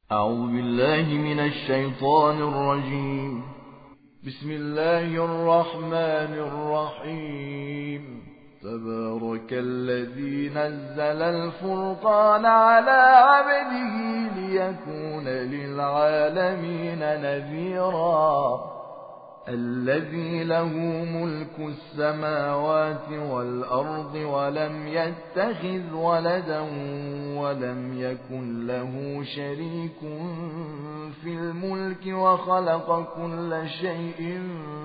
أعوذ بالله من الشيطان الرجيم. بسم الله الرحمن الرحيم. تبارك الذي نزل الفرقان على عبده ليكون للعالمين نذيرا. الذي له ملك السماوات والأرض ولم يتخذ ولدا ولم يكن له شريك في الملك وخلق كل شيء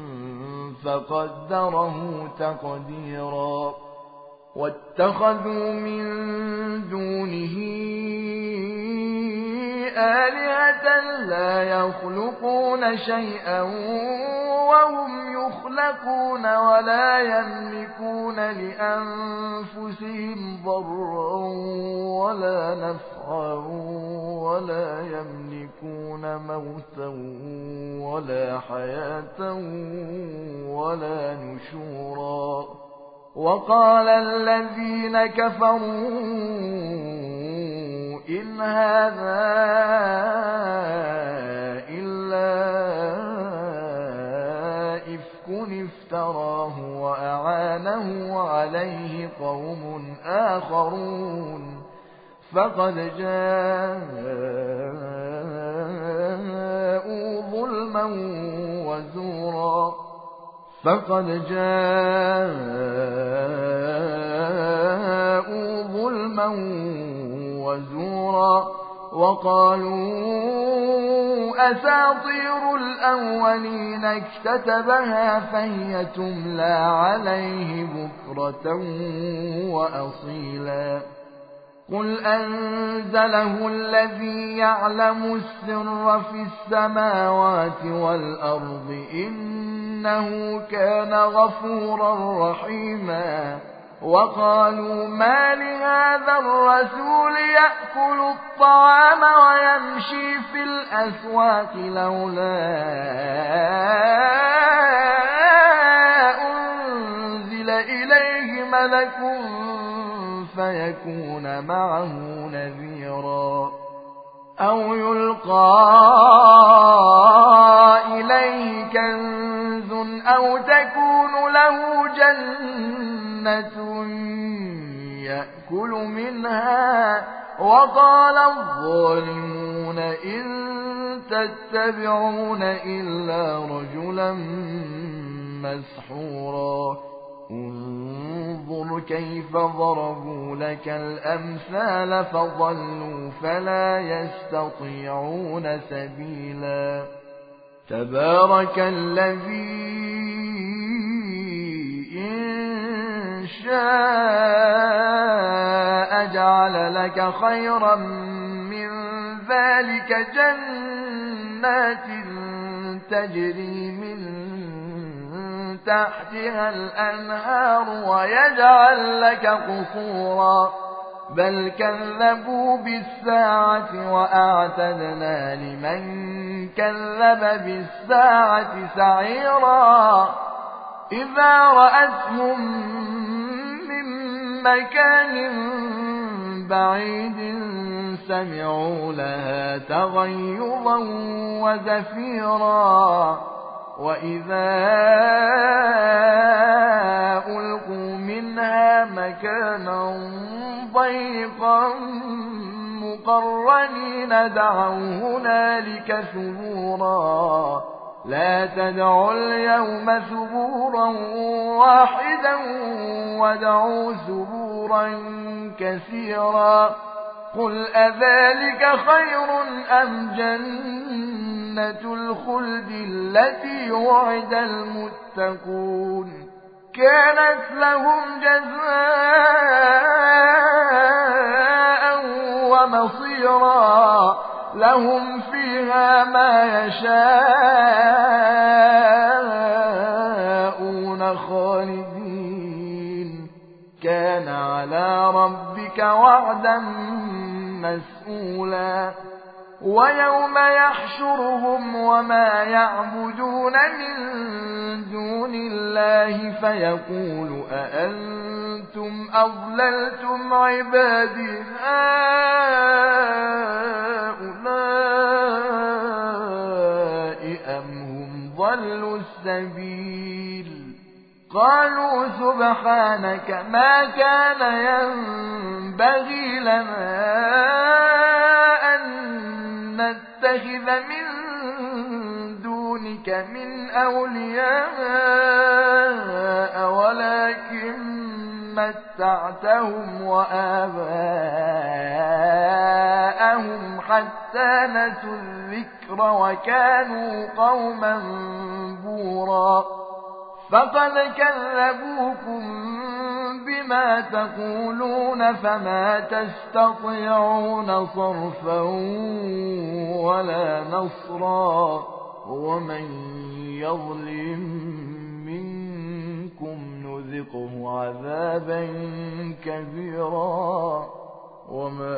فقدره تقديرا. واتخذوا من دونه آلهة لا يخلقون شيئا وهم يخلقون ولا يملكون لأنفسهم ضرا ولا نفعا ولا يملكون موتا ولا حياة ولا نشورا. وقال الذين كفروا إن هذا إلا إفك افتراه وأعانه عليه قوم آخرون فقد جاءوا ظلما وزورا وقالوا أساطير الأولين اكتتبها فهي تملى عليه بكرة وأصيلا. قل أنزله الذي يعلم السر في السماوات والأرض إنه كان غفورا رحيما. وقالوا ما لهذا الرسول يأكل الطعام ويمشي في الأسواق لولا أنزل إليه ملك فيكون معه نذيرا. أو يلقى إليه كنز أو تكون له جنة يأكل منها. وقال الظالمون إن تتبعون إلا رجلا مسحورا. انظر كيف ضربوا لك الأمثال فضلوا فلا يستطيعون سبيلا. تبارك الذي إن شاء جعل لك خيرا من ذلك جنات تجري من تحتها الأنهار ويجعل لك قصورا. بل كذبوا بالساعة وأعتدنا لمن كذب بالساعة سعيرا. إذا رأتهم من مكان بعيد سمعوا لها تغيظا وزفيرا. وإذا ألقوا منها مكانا ضيقا مقرنين دعوا هنالك ثبورا. لا تدعوا اليوم ثبورا واحدا وادعوا ثبورا كثيرا. قل أذلك خير أم جنة الخلد التي وعد المتقون كانت لهم جزاء ومصيرا. لهم فيها ما يشاءون خالدين كان على ربك وعدا مسئولا. ويوم يحشرهم وما يعبدون من دون الله فيقول أأنتم أضللتم عبادي هؤلاء أضلوا السبيل قالوا سبحانك ما كان ينبغي لنا أن نتخذ من دونك من أولياء ولكن متعتهم وآباءهم حتى نسوا الذكر وكانوا قوما بورا فقد كذبوكم بما تقولون فما تستطيعون صرفا ولا نصرا ومن يظلم منكم نذقه عذابا كبيرا وما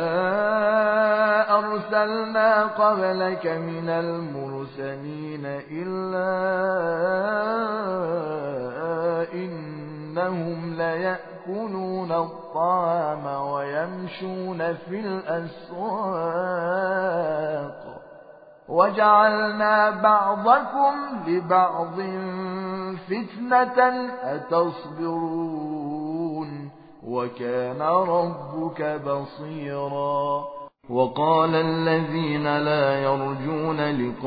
أرسلنا قبلك من المرسلين إلا إنهم ليأكلون الطعام ويمشون في الأسواق وجعلنا بعضكم لبعض فتنة أتصبرون وكان ربك بصيرا وقال الذين لا يرجون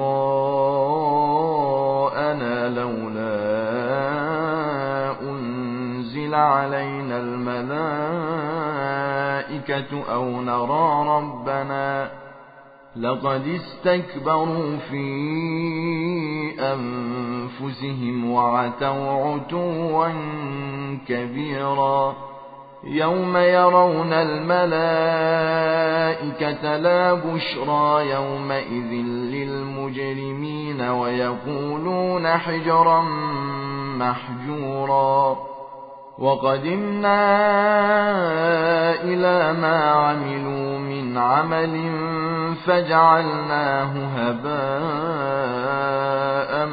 لقاءنا لولا أنزل علينا الملائكة أو نرى ربنا لقد استكبروا في أنفسهم وعتوا عتوا كبيرا يوم يرون الملائكة لا بشرى يومئذ للمجرمين ويقولون حجرا محجورا وقدمنا إلى ما عملوا من عمل فجعلناه هباء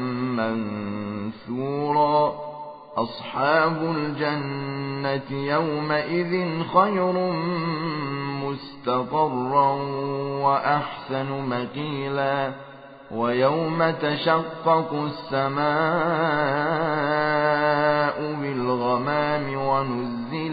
منثورا أصحاب الجنة يومئذ خير مستقرا وأحسن مقيلا ويوم تشقق السماء بالغمام ونزل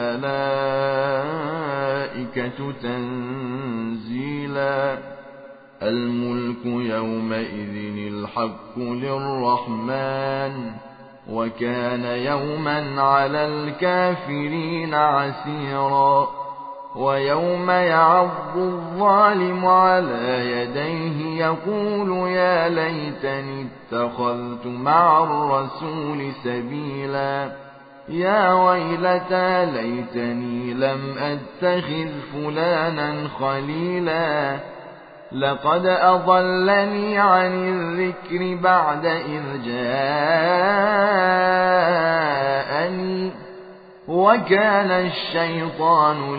الملائكة تنزيلا الملك يومئذ الحق للرحمن وكان يوما على الكافرين عسيرا ويوم يعض الظالم على يديه يقول يا ليتني اتخذت مع الرسول سبيلا يا ويلتى ليتني لم أتخذ فلانا خليلا لقد أضلني عن الذكر بعد إذ جاءني وكان الشيطان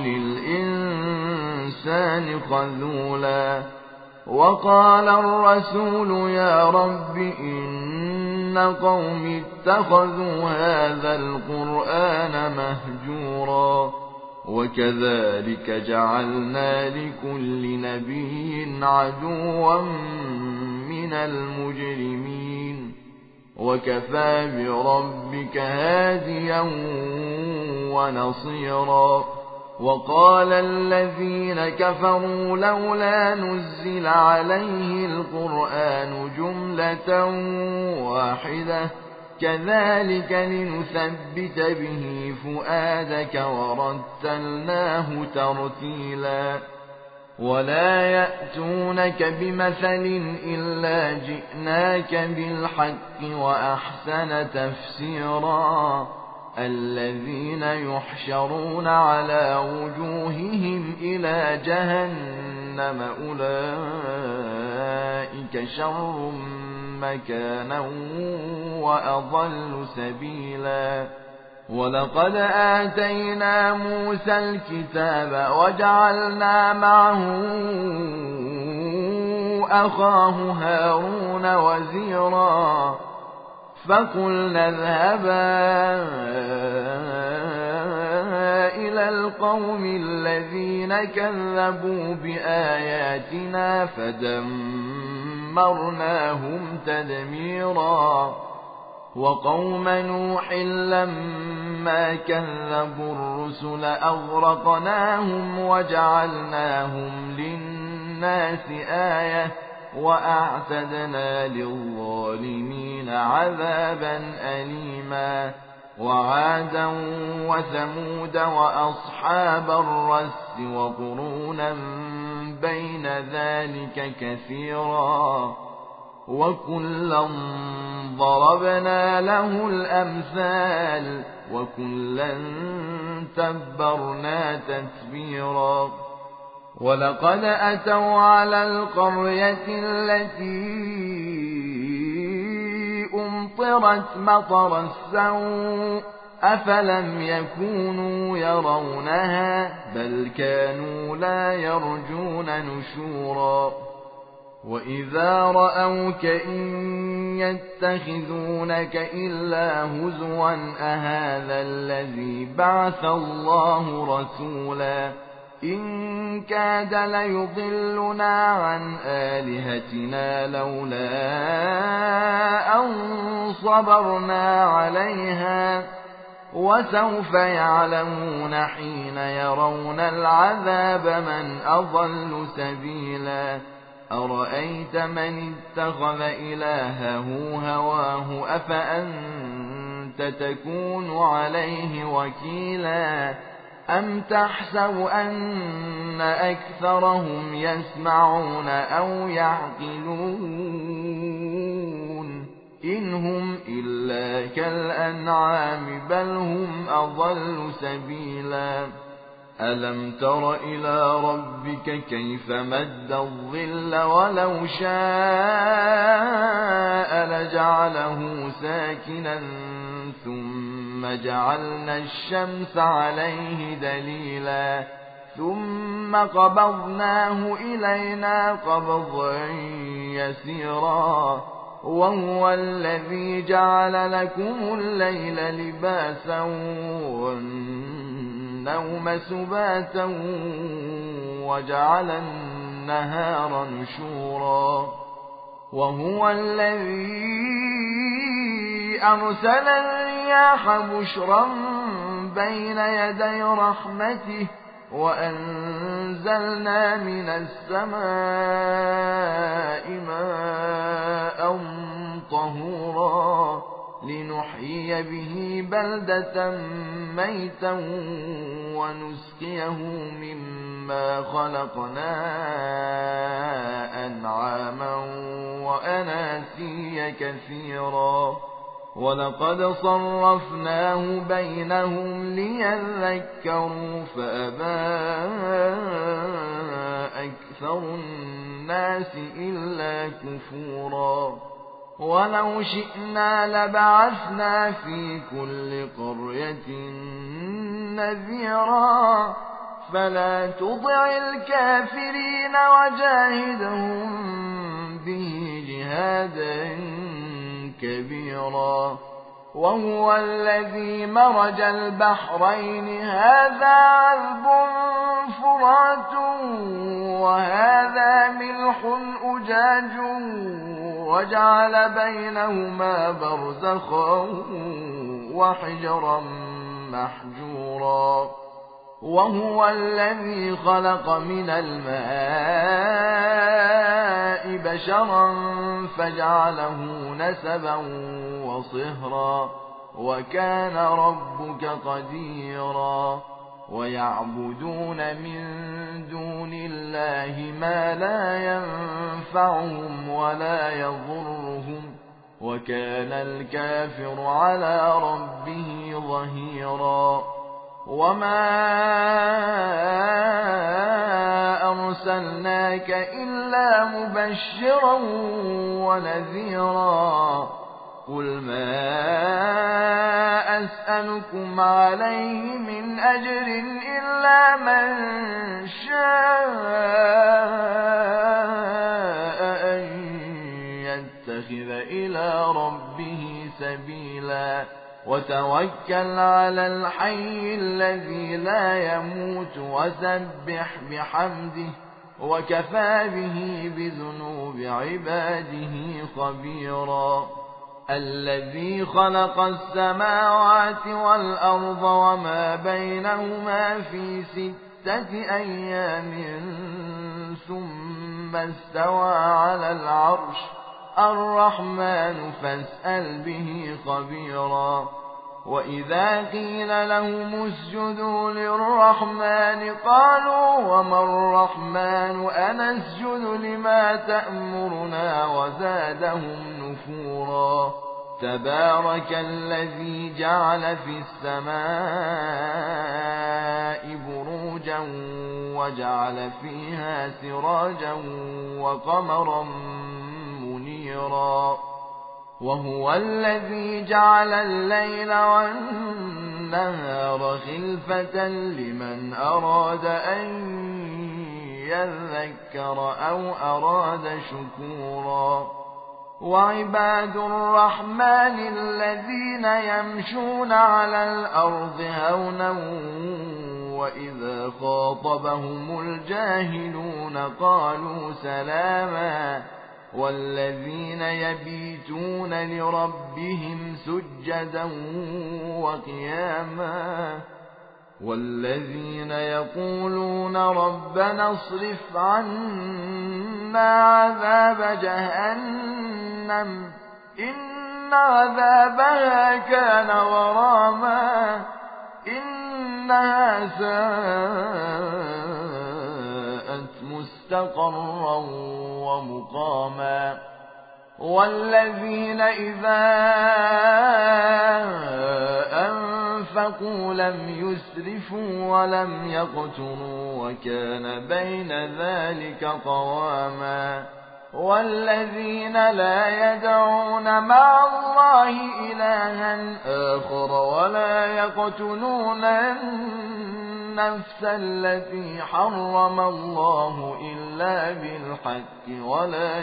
للإنسان خذولا وقال الرسول يا رب إن قومي اتخذوا هذا القرآن مهجورا وكذلك جعلنا لكل نبي عدوا من المجرمين وكفى بربك هاديا ونصيرا وقال الذين كفروا لولا نزل عليه القرآن جملة واحدة كذلك لنثبت به فؤادك ورتلناه ترتيلا ولا يأتونك بمثل إلا جئناك بالحق وأحسن تفسيرا الذين يحشرون على وجوههم إلى جهنم أولئك شر مكانا وأضل سبيلا ولقد آتينا موسى الكتاب وجعلنا معه أخاه هارون وزيرا فقلنا اذهبا إلى القوم الذين كذبوا بآياتنا فدمرناهم ودمرناهم تدميرا وقوم نوح لما كذبوا الرسل أغرقناهم وجعلناهم للناس آية وأعتدنا للظالمين عذابا أليما وعادا وثمود وأصحاب الرس وقرونا بين ذلك كثيرا وكلا ضربنا له الأمثال وكلا تبرنا تتبيرا ولقد أتوا على القرية التي أمطرت مطر السوء أفلم يكونوا يرونها بل كانوا لا يرجون نشورا وإذا رأوك إن يتخذونك إلا هزوا أهذا الذي بعث الله رسولا إن كاد ليضلنا عن آلهتنا لولا أن صبرنا عليها وسوف يعلمون حين يرون العذاب من أضل سبيلا أرأيت من اتخذ إلهه هواه أفأنت تكون عليه وكيلا أم تحسب أن أكثرهم يسمعون أو يعقلون إن هم إلا كالأنعام بل هم أضل سبيلا ألم تر إلى ربك كيف مد الظل ولو شاء لجعله ساكنا ثم جعلنا الشمس عليه دليلا ثم قبضناه إلينا قبضا يسيرا وهو الذي جعل لكم الليل لباسا والنوم سباتا وجعل النهار نشورا وهو الذي أرسل الرياح بشرا بين يدي رحمته وأنزلنا من السماء ماء طهورا لنحيي به بلدة ميتا ونسقيه مما خلقنا أنعاما وأناسيا كثيرا ولقد صرفناه بينهم ليذكروا فأبى أكثر الناس إلا كفورا ولو شئنا لبعثنا في كل قرية نذيرا فلا تطع الكافرين وجاهدهم به جهادا كبيرا وهو الذي مرج البحرين هذا عذب فرات وهذا ملح أجاج وجعل بينهما برزخا وحجرا محجورا وهو الذي خلق من الماء بشرا فجعله نسبا وصهرا وكان ربك قديرا ويعبدون من دون الله ما لا ينفعهم ولا يضرهم وكان الكافر على ربه ظهيرا وما أرسلناك إلا مبشرا ونذيرا قل ما أسألكم عليه من أجر إلا من شاء أن يتخذ إلى ربه سبيلا وتوكل على الحي الذي لا يموت وسبح بحمده وكفى به بذنوب عباده خبيرا الذي خلق السماوات والأرض وما بينهما في 6 أيام ثم استوى على العرش الرحمن فاسأل به خبيرا وإذا قيل لهم اسجدوا للرحمن قالوا وما الرحمن أنسجد لما تأمرنا وزادهم نفورا تبارك الذي جعل في السماء بروجا وجعل فيها سراجا وقمرا منيرا وهو الذي جعل الليل والنهار خلفة لمن أراد أن يذكر أو أراد شكورا وعباد الرحمن الذين يمشون على الأرض هونا وإذا خاطبهم الجاهلون قالوا سلاما والذين يبيتون لربهم سجدا وقياما والذين يقولون ربنا اصرف عنا عذاب جهنم إن عذابها كان غراما إنها ساءت مستقرا ومقاما والذين إذا أنفقوا لم يسرفوا ولم يقتروا وكان بين ذلك قواما والذين لا يدعون مع الله إلها آخر ولا يقتلون النفس التي حرم الله إلا بالحق ولا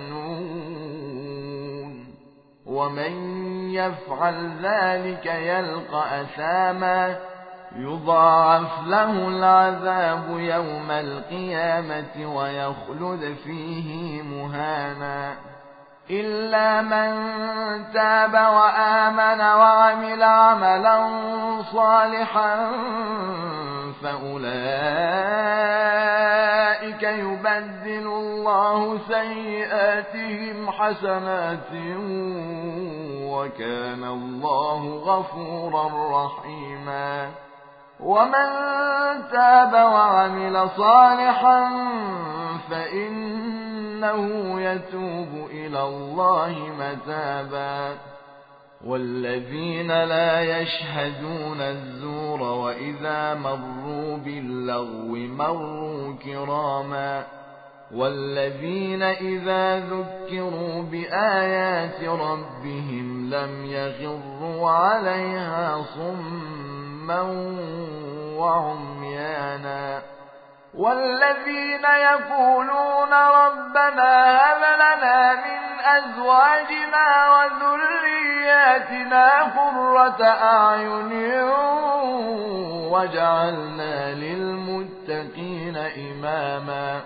يزنون ومن يفعل ذلك يلقى أثاما يضاعف له العذاب يوم القيامة ويخلد فيه مهانا إلا من تاب وآمن وعمل عملا صالحا فأولئك يبدل الله سيئاتهم حسنات وكان الله غفورا رحيما ومن تاب وعمل صالحا فإنه يتوب إلى الله متابا والذين لا يشهدون الزور وإذا مروا باللغو مروا كراما والذين إذا ذكروا بآيات ربهم لم يخروا عليها صما وعميانا والذين يقولون ربنا هب لنا من أزواجنا وذرياتنا قرة أعين وجعلنا للمتقين إماما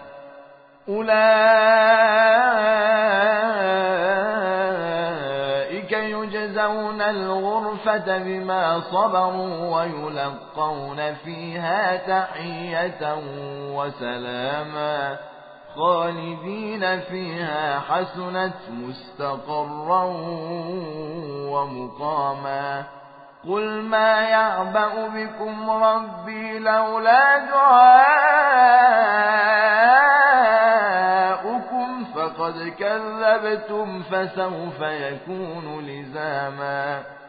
أولئك يجزون الغرفة بما صبروا ويلقون فيها تحية وسلاما خالدين فيها حسنت مستقرا ومقاما قل ما يعبأ بكم ربي لولا دعاؤكم فقد كذبتم فسوف يكون لزاما